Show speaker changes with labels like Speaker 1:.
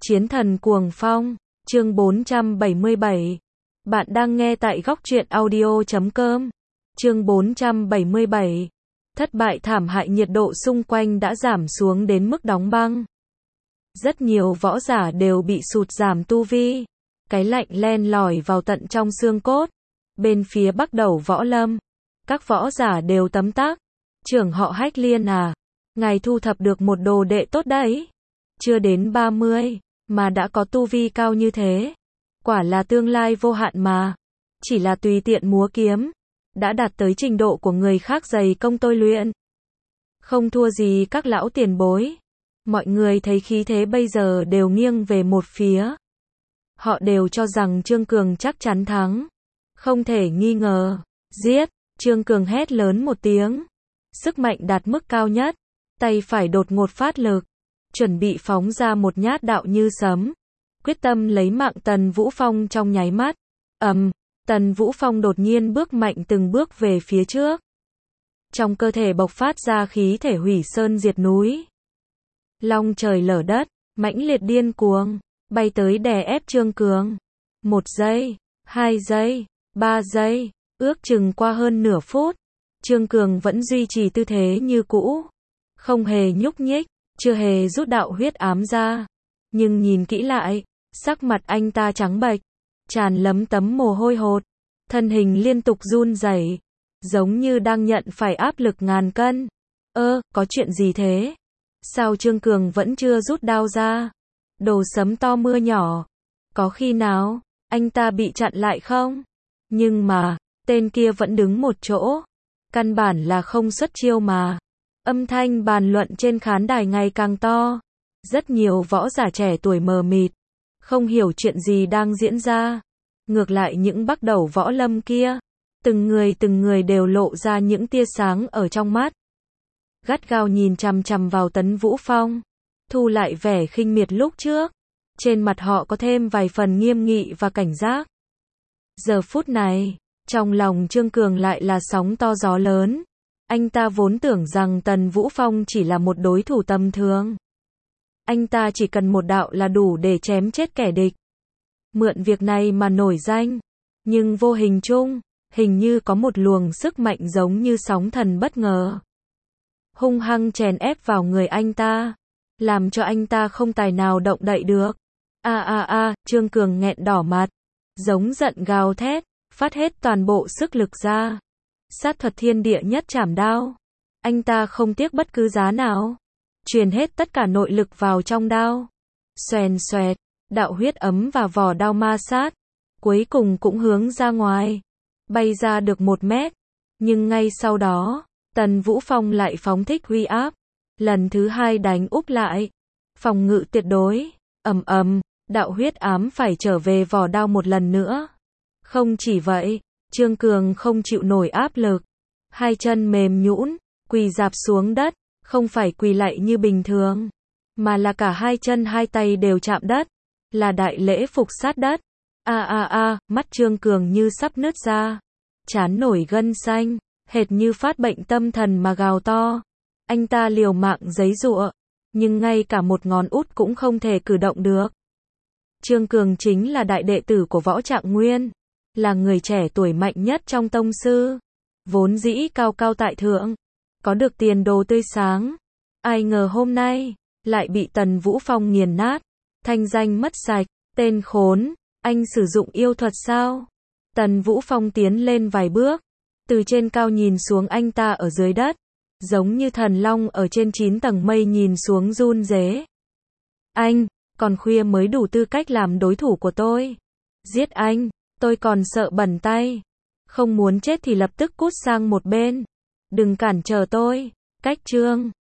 Speaker 1: Chiến thần cuồng phong, chương 477. Bạn đang nghe tại góc truyện audio.com. Chương 477. Thất bại thảm hại, nhiệt độ xung quanh đã giảm xuống đến mức đóng băng. Rất nhiều võ giả đều bị sụt giảm tu vi. Cái lạnh len lỏi vào tận trong xương cốt. Bên phía Bắc Đầu Võ Lâm, các võ giả đều tấm tắc. Trưởng họ Hách Liên à, ngài thu thập được một đồ đệ tốt đấy. Chưa đến 30, mà đã có tu vi cao như thế. Quả là tương lai vô hạn mà. Chỉ là tùy tiện múa kiếm, đã đạt tới trình độ của người khác dày công tôi luyện. Không thua gì các lão tiền bối. Mọi người thấy khí thế bây giờ đều nghiêng về một phía. Họ đều cho rằng Trương Cường chắc chắn thắng. Không thể nghi ngờ. Giết! Trương Cường hét lớn một tiếng. Sức mạnh đạt mức cao nhất. Tay phải đột ngột phát lực. Chuẩn bị phóng ra một nhát đạo như sấm. Quyết tâm lấy mạng Tần Vũ Phong trong nháy mắt. Tần Vũ Phong đột nhiên bước mạnh từng bước về phía trước. Trong cơ thể bộc phát ra khí thể hủy sơn diệt núi. Long trời lở đất, mãnh liệt điên cuồng, bay tới đè ép Trương Cường. 1 giây, 2 giây, 3 giây, ước chừng qua hơn nửa phút. Trương Cường vẫn duy trì tư thế như cũ. Không hề nhúc nhích, chưa hề rút đạo huyết ám ra. Nhưng nhìn kỹ lại, sắc mặt anh ta trắng bệch, tràn lấm tấm mồ hôi hột, thân hình liên tục run rẩy, giống như đang nhận phải áp lực ngàn cân. Có chuyện gì thế? Sao Trương Cường vẫn chưa rút đao ra? Đồ sấm to mưa nhỏ. Có khi nào anh ta bị chặn lại không? Nhưng mà, tên kia vẫn đứng một chỗ. Căn bản là không xuất chiêu mà. Âm thanh bàn luận trên khán đài ngày càng to. Rất nhiều võ giả trẻ tuổi mờ mịt, không hiểu chuyện gì đang diễn ra. Ngược lại những Bắc Đầu Võ Lâm kia, từng người đều lộ ra những tia sáng ở trong mắt. Gắt gao nhìn chằm chằm vào Tần Vũ Phong, thu lại vẻ khinh miệt lúc trước. Trên mặt họ có thêm vài phần nghiêm nghị và cảnh giác. Giờ phút này, trong lòng Trương Cường lại là sóng to gió lớn. Anh ta vốn tưởng rằng Tần Vũ Phong chỉ là một đối thủ tầm thường. Anh ta chỉ cần một đạo là đủ để chém chết kẻ địch. Mượn việc này mà nổi danh. Nhưng vô hình chung, hình như có một luồng sức mạnh giống như sóng thần bất ngờ. Hung hăng chèn ép vào người anh ta. Làm cho anh ta không tài nào động đậy được. Trương Cường nghẹn đỏ mặt. Giống giận gào thét, phát hết toàn bộ sức lực ra. Sát thuật thiên địa nhất trảm đao. Anh ta không tiếc bất cứ giá nào. Truyền hết tất cả nội lực vào trong đao. Xoèn xoẹt, đạo huyết ấm và vỏ đao ma sát. Cuối cùng cũng hướng ra ngoài. Bay ra được 1 mét. Nhưng ngay sau đó, Tần Vũ Phong lại phóng thích huy áp. Lần thứ 2 đánh úp lại. Phòng ngự tuyệt đối. Đạo huyết ám phải trở về vỏ đao một lần nữa. Không chỉ vậy, Trương Cường không chịu nổi áp lực. 2 chân mềm nhũn, quỳ rạp xuống đất. Không phải quỳ lạy như bình thường, mà là cả 2 chân 2 tay đều chạm đất. Là đại lễ phục sát đất. Mắt Trương Cường như sắp nứt ra. Trán nổi gân xanh, hệt như phát bệnh tâm thần mà gào to. Anh ta liều mạng giãy giụa, nhưng ngay cả một ngón út cũng không thể cử động được. Trương Cường chính là đại đệ tử của Võ Trạng Nguyên, là người trẻ tuổi mạnh nhất trong tông sư, vốn dĩ cao cao tại thượng, có được tiền đồ tươi sáng. Ai ngờ hôm nay lại bị Tần Vũ Phong nghiền nát, thanh danh mất sạch. Tên khốn, anh sử dụng yêu thuật sao? Tần Vũ Phong tiến lên vài bước, từ trên cao nhìn xuống anh ta ở dưới đất, giống như thần long ở trên 9 tầng mây nhìn xuống run rế. Anh, còn khuya mới đủ tư cách làm đối thủ của tôi. Giết anh, tôi còn sợ bẩn tay. Không muốn chết thì lập tức cút sang một bên. Đừng cản trở tôi. Cách chương